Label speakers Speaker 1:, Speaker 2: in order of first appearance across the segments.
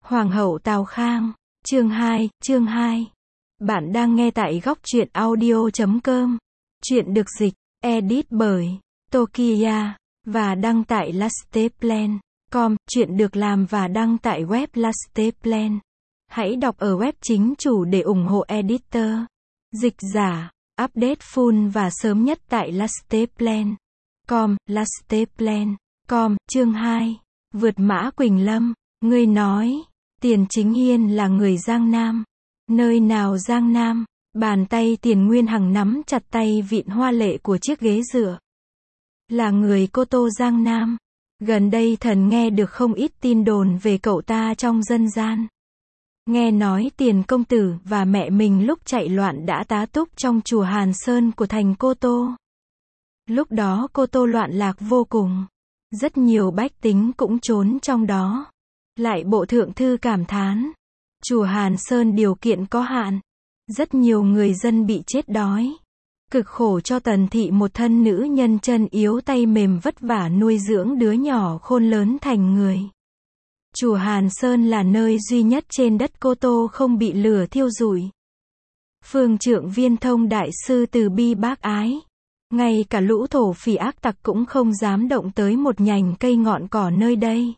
Speaker 1: Hoàng hậu Tào Khang, chương 2. Bạn đang nghe tại góc truyện audio.com. Truyện được dịch, edit bởi Tokiya và đăng tại lasteplan.com. Truyện được làm và đăng tại web Lasteplan. Hãy đọc ở web chính chủ để ủng hộ editor, dịch giả, update full và sớm nhất tại lasteplan.com. Lasteplan.com. Chương 2. Vượt mã Quỳnh Lâm. Ngươi nói, Tiền Chính Hiên là người Giang Nam. Nơi nào Giang Nam? Bàn tay Tiền Nguyên Hằng nắm chặt tay vịn hoa lệ của chiếc ghế dựa. Là người Cô Tô Giang Nam. Gần đây thần nghe được không ít tin đồn về cậu ta trong dân gian. Nghe nói Tiền công tử và mẹ mình lúc chạy loạn đã tá túc trong chùa Hàn Sơn của thành Cô Tô. Lúc đó Cô Tô loạn lạc vô cùng. Rất nhiều bách tính cũng trốn trong đó. Lại bộ thượng thư cảm thán, chùa Hàn Sơn điều kiện có hạn. Rất nhiều người dân bị chết đói. Cực khổ cho Tần thị một thân nữ nhân chân yếu tay mềm vất vả nuôi dưỡng đứa nhỏ khôn lớn thành người. Chùa Hàn Sơn là nơi duy nhất trên đất Cô Tô không bị lửa thiêu rụi. Phương Trượng Viên Thông đại sư từ bi bác ái. Ngay cả lũ thổ phỉ ác tặc cũng không dám động tới một nhành cây ngọn cỏ nơi đây.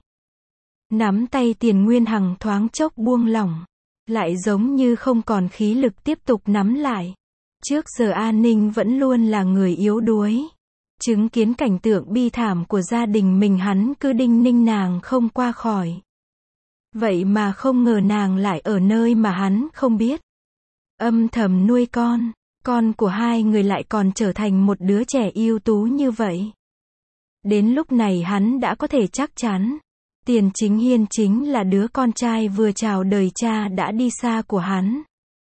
Speaker 1: Nắm tay Tiền Nguyên Hằng thoáng chốc buông lỏng. Lại giống như không còn khí lực tiếp tục nắm lại. Trước giờ An Ninh vẫn luôn là người yếu đuối. Chứng kiến cảnh tượng bi thảm của gia đình mình hắn cứ đinh ninh nàng không qua khỏi. Vậy mà không ngờ nàng lại ở nơi mà hắn không biết. Âm thầm nuôi con của hai người lại còn trở thành một đứa trẻ ưu tú như vậy. Đến lúc này hắn đã có thể chắc chắn. Tiền Chính Hiên chính là đứa con trai vừa chào đời cha đã đi xa của hắn.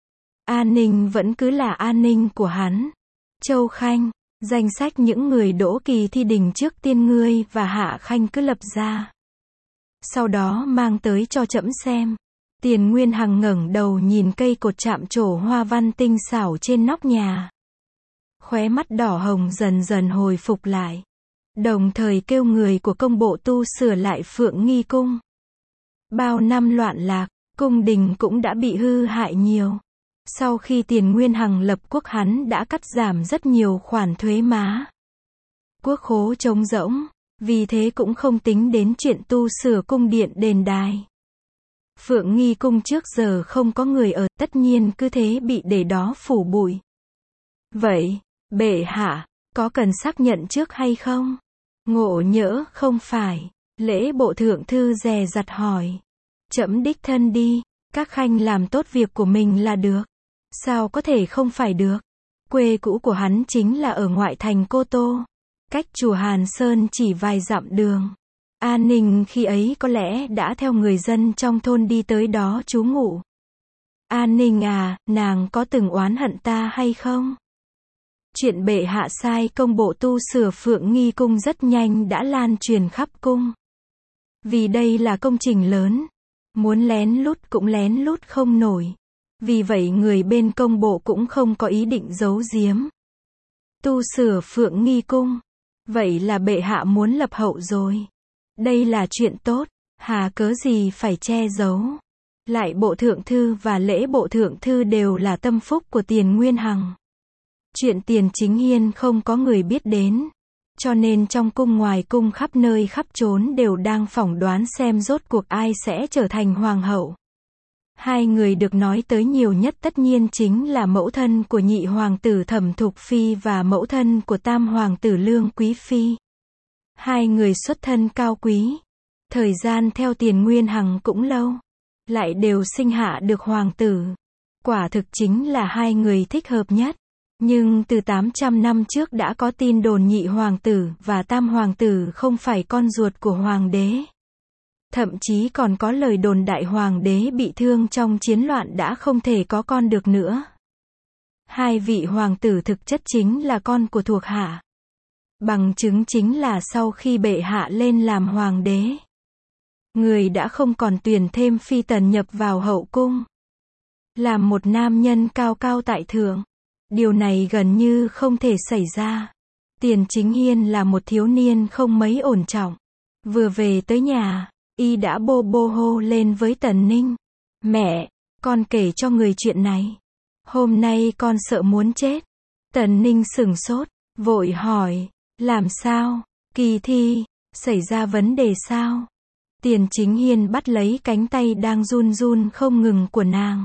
Speaker 1: An Ninh vẫn cứ là An Ninh của hắn. Châu Khanh, danh sách những người đỗ kỳ thi đình trước tiên ngươi và Hạ Khanh cứ lập ra. Sau đó mang tới cho trẫm xem. Tiền Nguyên Hằng ngẩng đầu nhìn cây cột chạm trổ hoa văn tinh xảo trên nóc nhà. Khóe mắt đỏ hồng dần dần hồi phục lại. Đồng thời kêu người của công bộ tu sửa lại Phượng Nghi Cung. Bao năm loạn lạc, cung đình cũng đã bị hư hại nhiều. Sau khi Tiền Nguyên Hằng lập quốc hắn đã cắt giảm rất nhiều khoản thuế má. Quốc khố trống rỗng, vì thế cũng không tính đến chuyện tu sửa cung điện đền đài. Phượng Nghi Cung trước giờ không có người ở, tất nhiên cứ thế bị để đó phủ bụi. Vậy, bệ hạ, có cần xác nhận trước hay không? Ngộ nhỡ không phải. Lễ bộ thượng thư dè dặt hỏi. Trẫm đích thân đi, các khanh làm tốt việc của mình là được. Sao có thể không phải được? Quê cũ của hắn chính là ở ngoại thành Cô Tô. Cách chùa Hàn Sơn chỉ vài dặm đường. An Ninh khi ấy có lẽ đã theo người dân trong thôn đi tới đó trú ngụ. An Ninh à, nàng có từng oán hận ta hay không? Chuyện bệ hạ sai công bộ tu sửa Phượng Nghi Cung rất nhanh đã lan truyền khắp cung. Vì đây là công trình lớn, muốn lén lút cũng lén lút không nổi. Vì vậy người bên công bộ cũng không có ý định giấu giếm. Tu sửa Phượng Nghi Cung, vậy là bệ hạ muốn lập hậu rồi. Đây là chuyện tốt, hà cớ gì phải che giấu. Lại bộ thượng thư và lễ bộ thượng thư đều là tâm phúc của Tiền Nguyên Hằng. Chuyện Tiền Chính Hiên không có người biết đến. Cho nên trong cung ngoài cung khắp nơi khắp chốn đều đang phỏng đoán xem rốt cuộc ai sẽ trở thành hoàng hậu. Hai người được nói tới nhiều nhất tất nhiên chính là mẫu thân của nhị hoàng tử Thẩm Thục Phi và mẫu thân của tam hoàng tử Lương Quý Phi. Hai người xuất thân cao quý. Thời gian theo Tiền Nguyên Hằng cũng lâu. Lại đều sinh hạ được hoàng tử. Quả thực chính là hai người thích hợp nhất. Nhưng từ 800 năm trước đã có tin đồn nhị hoàng tử và tam hoàng tử không phải con ruột của hoàng đế. Thậm chí còn có lời đồn đại hoàng đế bị thương trong chiến loạn đã không thể có con được nữa. Hai vị hoàng tử thực chất chính là con của thuộc hạ. Bằng chứng chính là sau khi bệ hạ lên làm hoàng đế, người đã không còn tuyển thêm phi tần nhập vào hậu cung. Làm một nam nhân cao cao tại thượng. Điều này gần như không thể xảy ra. Tiền Chính Hiên là một thiếu niên không mấy ổn trọng. Vừa về tới nhà, y đã bô bô hô lên với Tần Ninh. Mẹ, con kể cho người chuyện này. Hôm nay con sợ muốn chết. Tần Ninh sửng sốt, vội hỏi, làm sao? Kỳ thi, xảy ra vấn đề sao? Tiền Chính Hiên bắt lấy cánh tay đang run run không ngừng của nàng.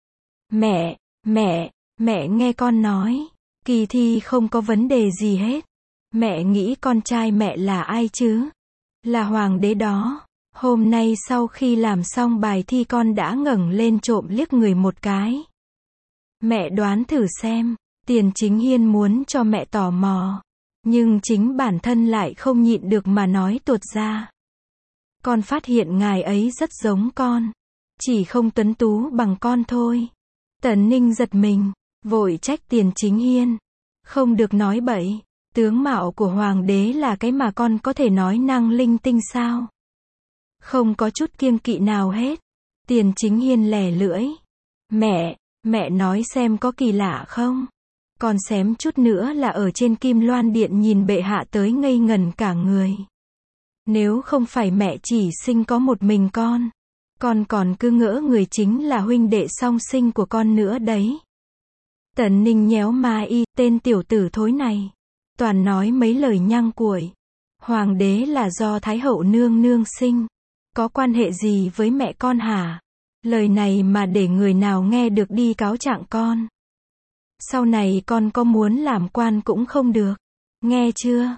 Speaker 1: Mẹ nghe con nói, kỳ thi không có vấn đề gì hết. Mẹ nghĩ con trai mẹ là ai chứ? Là hoàng đế đó. Hôm nay sau khi làm xong bài thi con đã ngẩng lên trộm liếc người một cái. Mẹ đoán thử xem. Tiền Chính Hiên muốn cho mẹ tò mò. Nhưng chính bản thân lại không nhịn được mà nói tuột ra. Con phát hiện ngài ấy rất giống con. Chỉ không tuấn tú bằng con thôi. Tần Ninh giật mình, vội trách Tiền Chính Hiên. Không được nói bậy. Tướng mạo của hoàng đế là cái mà con có thể nói năng linh tinh sao? Không có chút kiêng kỵ nào hết. Tiền Chính Hiên lè lưỡi. Mẹ nói xem có kỳ lạ không? Con xém chút nữa là ở trên Kim Loan Điện nhìn bệ hạ tới ngây ngẩn cả người. Nếu không phải mẹ chỉ sinh có một mình con còn cứ ngỡ người chính là huynh đệ song sinh của con nữa đấy. Tần Ninh nhéo má y, tên tiểu tử thối này. Toàn nói mấy lời nhăng cuội. Hoàng đế là do Thái hậu nương nương sinh. Có quan hệ gì với mẹ con hả? Lời này mà để người nào nghe được đi cáo trạng con. Sau này con có muốn làm quan cũng không được. Nghe chưa?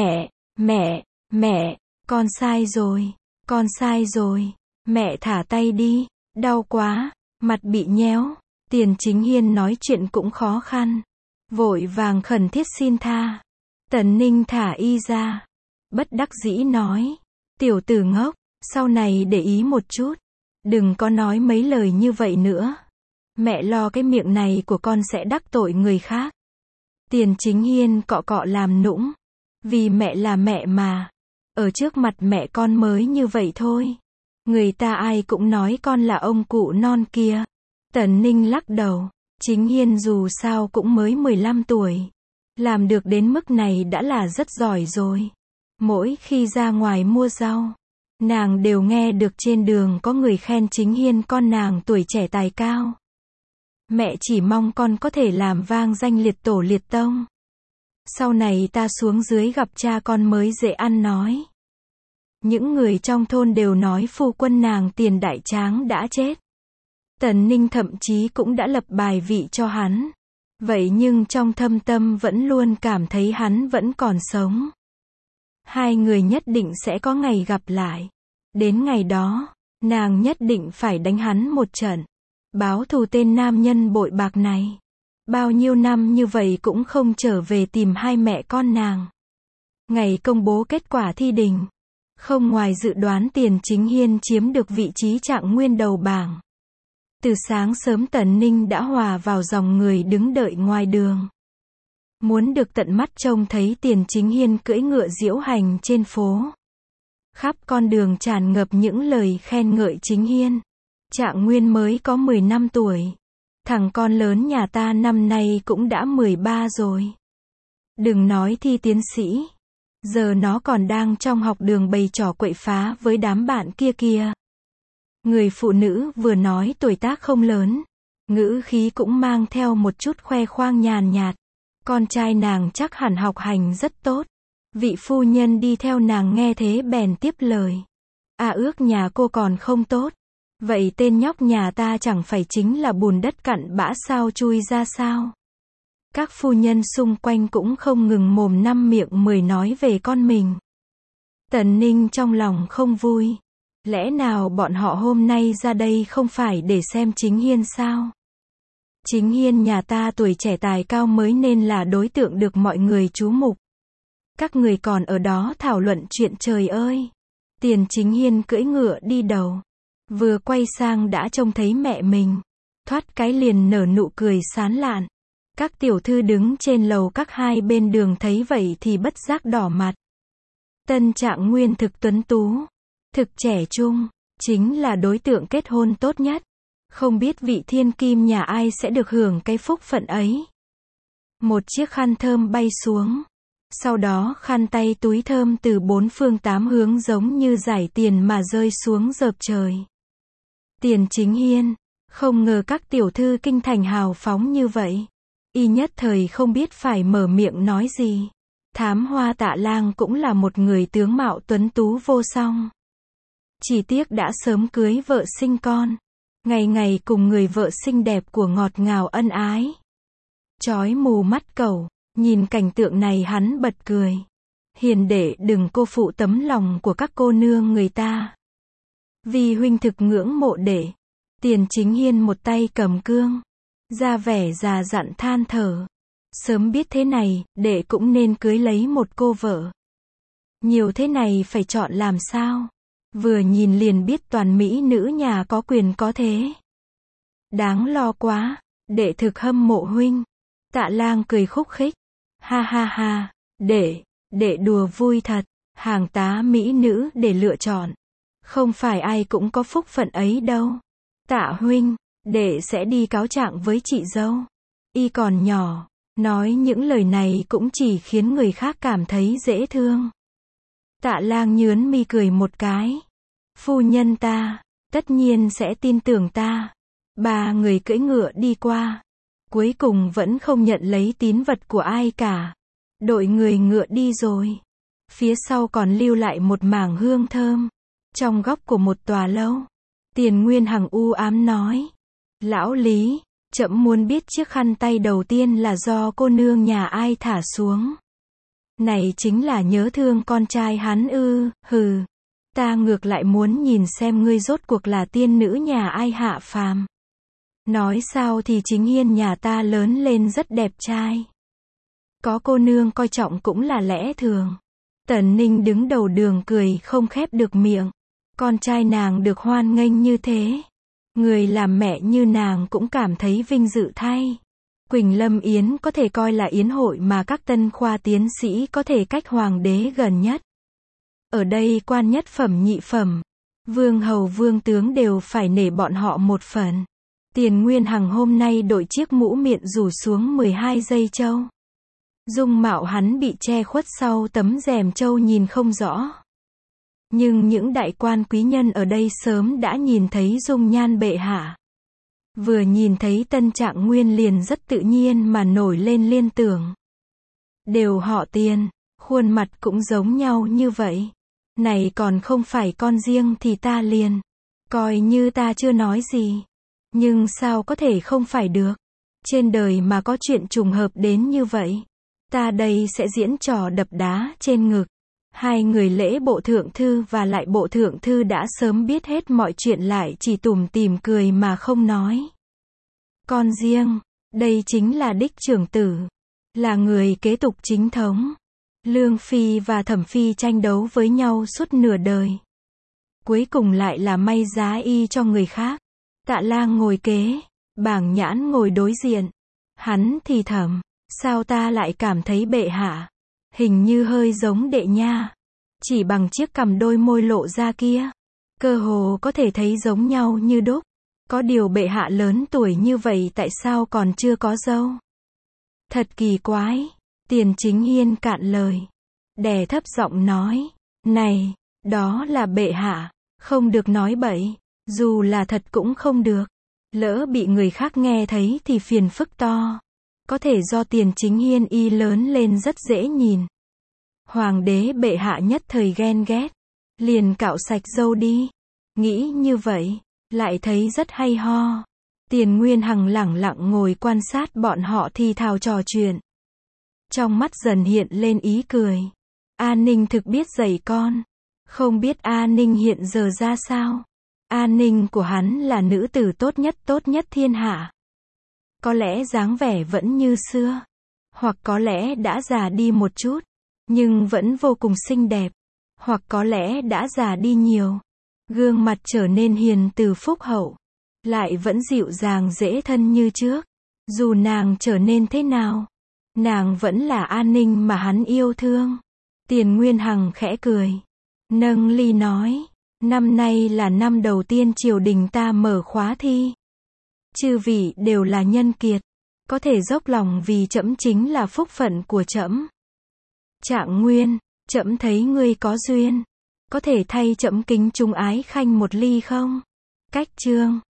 Speaker 1: Mẹ, con sai rồi. Mẹ thả tay đi, đau quá, mặt bị nhéo. Tiền Chính Hiên nói chuyện cũng khó khăn. Vội vàng khẩn thiết xin tha. Tần Ninh thả y ra. Bất đắc dĩ nói. Tiểu tử ngốc, sau này để ý một chút. Đừng có nói mấy lời như vậy nữa. Mẹ lo cái miệng này của con sẽ đắc tội người khác. Tiền Chính Hiên cọ cọ làm nũng. Vì mẹ là mẹ mà. Ở trước mặt mẹ con mới như vậy thôi. Người ta ai cũng nói con là ông cụ non kia. Tần Ninh lắc đầu. Chính Hiên dù sao cũng mới 15 tuổi. Làm được đến mức này đã là rất giỏi rồi. Mỗi khi ra ngoài mua rau, nàng đều nghe được trên đường có người khen Chính Hiên con nàng tuổi trẻ tài cao. Mẹ chỉ mong con có thể làm vang danh liệt tổ liệt tông. Sau này ta xuống dưới gặp cha con mới dễ ăn nói. Những người trong thôn đều nói phu quân nàng Tiền Đại Tráng đã chết. Tần Ninh thậm chí cũng đã lập bài vị cho hắn. Vậy nhưng trong thâm tâm vẫn luôn cảm thấy hắn vẫn còn sống. Hai người nhất định sẽ có ngày gặp lại. Đến ngày đó, nàng nhất định phải đánh hắn một trận. Báo thù tên nam nhân bội bạc này. Bao nhiêu năm như vậy cũng không trở về tìm hai mẹ con nàng. Ngày công bố kết quả thi đình. Không ngoài dự đoán Tiền Chính Hiên chiếm được vị trí trạng nguyên đầu bảng. Từ sáng sớm Tần Ninh đã hòa vào dòng người đứng đợi ngoài đường. Muốn được tận mắt trông thấy Tiền Chính Hiên cưỡi ngựa diễu hành trên phố. Khắp con đường tràn ngập những lời khen ngợi Chính Hiên. Trạng nguyên mới có 10 năm tuổi. Thằng con lớn nhà ta năm nay cũng đã 13 rồi. Đừng nói thi tiến sĩ. Giờ nó còn đang trong học đường bày trò quậy phá với đám bạn kia kìa. Người phụ nữ vừa nói tuổi tác không lớn. Ngữ khí cũng mang theo một chút khoe khoang nhàn nhạt. Con trai nàng chắc hẳn học hành rất tốt. Vị phu nhân đi theo nàng nghe thế bèn tiếp lời. Ước nhà cô còn không tốt. Vậy tên nhóc nhà ta chẳng phải chính là bùn đất cặn bã sao chui ra sao? Các phu nhân xung quanh cũng không ngừng mồm năm miệng mười nói về con mình. Tần Ninh trong lòng không vui. Lẽ nào bọn họ hôm nay ra đây không phải để xem Chính Hiên sao? Chính Hiên nhà ta tuổi trẻ tài cao mới nên là đối tượng được mọi người chú mục. Các người còn ở đó thảo luận chuyện trời ơi. Tiền Chính Hiên cưỡi ngựa đi đầu. Vừa quay sang đã trông thấy mẹ mình. Thoát cái liền nở nụ cười sán lạn. Các tiểu thư đứng trên lầu các hai bên đường thấy vậy thì bất giác đỏ mặt. Tân trạng nguyên thực tuấn tú. Thực trẻ trung. Chính là đối tượng kết hôn tốt nhất. Không biết vị thiên kim nhà ai sẽ được hưởng cái phúc phận ấy. Một chiếc khăn thơm bay xuống. Sau đó khăn tay túi thơm từ bốn phương tám hướng giống như dải tiền mà rơi xuống dợp trời. Tiền Chính Hiên, không ngờ các tiểu thư kinh thành hào phóng như vậy. Y nhất thời không biết phải mở miệng nói gì. Thám hoa Tạ Lang cũng là một người tướng mạo tuấn tú vô song. Chỉ tiếc đã sớm cưới vợ sinh con. Ngày ngày cùng người vợ xinh đẹp của ngọt ngào ân ái. Chói mù mắt cẩu, nhìn cảnh tượng này hắn bật cười. Hiền đệ đừng cô phụ tấm lòng của các cô nương người ta. Vì huynh thực ngưỡng mộ đệ. Tiền Chính Hiên một tay cầm cương, ra vẻ già dặn than thở. Sớm biết thế này, đệ cũng nên cưới lấy một cô vợ. Nhiều thế này phải chọn làm sao? Vừa nhìn liền biết toàn mỹ nữ nhà có quyền có thế. Đáng lo quá, đệ thực hâm mộ huynh. Tạ Lang cười khúc khích. Ha ha ha, đệ đùa vui thật, hàng tá mỹ nữ để lựa chọn. Không phải ai cũng có phúc phận ấy đâu. Tạ huynh, đệ sẽ đi cáo trạng với chị dâu. Y còn nhỏ, nói những lời này cũng chỉ khiến người khác cảm thấy dễ thương. Tạ Lang nhướng mi cười một cái. Phu nhân ta, tất nhiên sẽ tin tưởng ta. Ba người cưỡi ngựa đi qua. Cuối cùng vẫn không nhận lấy tín vật của ai cả. Đội người ngựa đi rồi. Phía sau còn lưu lại một mảng hương thơm. Trong góc của một tòa lâu. Tiền Nguyên Hằng u ám nói. Lão Lý, trẫm muốn biết chiếc khăn tay đầu tiên là do cô nương nhà ai thả xuống. Này chính là nhớ thương con trai hắn ư, hừ. Ta ngược lại muốn nhìn xem ngươi rốt cuộc là tiên nữ nhà ai hạ phàm. Nói sao thì Chính Hiên nhà ta lớn lên rất đẹp trai. Có cô nương coi trọng cũng là lẽ thường. Tần Ninh đứng đầu đường cười không khép được miệng. Con trai nàng được hoan nghênh như thế. Người làm mẹ như nàng cũng cảm thấy vinh dự thay. Quỳnh Lâm Yến có thể coi là yến hội mà các tân khoa tiến sĩ có thể cách hoàng đế gần nhất. Ở đây quan nhất phẩm nhị phẩm, vương hầu vương tướng đều phải nể bọn họ một phần. Tiền Nguyên Hằng hôm nay đội chiếc mũ miệng rủ xuống 12 dây châu. Dung mạo hắn bị che khuất sau tấm rèm châu nhìn không rõ. Nhưng những đại quan quý nhân ở đây sớm đã nhìn thấy dung nhan bệ hạ. Vừa nhìn thấy Tân Trạng Nguyên liền rất tự nhiên mà nổi lên liên tưởng. Đều họ Tiền, khuôn mặt cũng giống nhau như vậy. Này còn không phải con riêng thì ta liền. Coi như ta chưa nói gì. Nhưng sao có thể không phải được. Trên đời mà có chuyện trùng hợp đến như vậy. Ta đây sẽ diễn trò đập đá trên ngực. Hai người lễ bộ thượng thư và lại bộ thượng thư đã sớm biết hết mọi chuyện lại chỉ tủm tỉm cười mà không nói. Con riêng, đây chính là đích trưởng tử. Là người kế tục chính thống. Lương Phi và Thẩm Phi tranh đấu với nhau suốt nửa đời. Cuối cùng lại là may giá y cho người khác. Tạ Lang ngồi kế, Bảng Nhãn ngồi đối diện. Hắn thì thầm, sao ta lại cảm thấy bệ hạ hình như hơi giống đệ nha. Chỉ bằng chiếc cằm đôi môi lộ ra kia, cơ hồ có thể thấy giống nhau như đúc. Có điều bệ hạ lớn tuổi như vậy tại sao còn chưa có dâu? Thật kỳ quái. Tiền Chính Hiên cạn lời, đè thấp giọng nói, này, đó là bệ hạ, không được nói bậy, dù là thật cũng không được. Lỡ bị người khác nghe thấy thì phiền phức to. Có thể do Tiền Chính Hiên y lớn lên rất dễ nhìn. Hoàng đế bệ hạ nhất thời ghen ghét, liền cạo sạch râu đi. Nghĩ như vậy, lại thấy rất hay ho. Tiền Nguyên Hằng lẳng lặng ngồi quan sát bọn họ thì thào trò chuyện. Trong mắt dần hiện lên ý cười. A Ninh thực biết dạy con. Không biết A Ninh hiện giờ ra sao. A Ninh của hắn là nữ tử tốt nhất thiên hạ. Có lẽ dáng vẻ vẫn như xưa. Hoặc có lẽ đã già đi một chút. Nhưng vẫn vô cùng xinh đẹp. Hoặc có lẽ đã già đi nhiều. Gương mặt trở nên hiền từ phúc hậu. Lại vẫn dịu dàng dễ thân như trước. Dù nàng trở nên thế nào, nàng vẫn là An Ninh mà hắn yêu thương. Tiền Nguyên Hằng khẽ cười. Nâng ly nói. Năm nay là năm đầu tiên triều đình ta mở khóa thi. Chư vị đều là nhân kiệt. Có thể dốc lòng vì trẫm chính là phúc phận của trẫm. Trạng Nguyên, trẫm thấy ngươi có duyên. Có thể thay trẫm kính chúng ái khanh một ly không? Cách Chương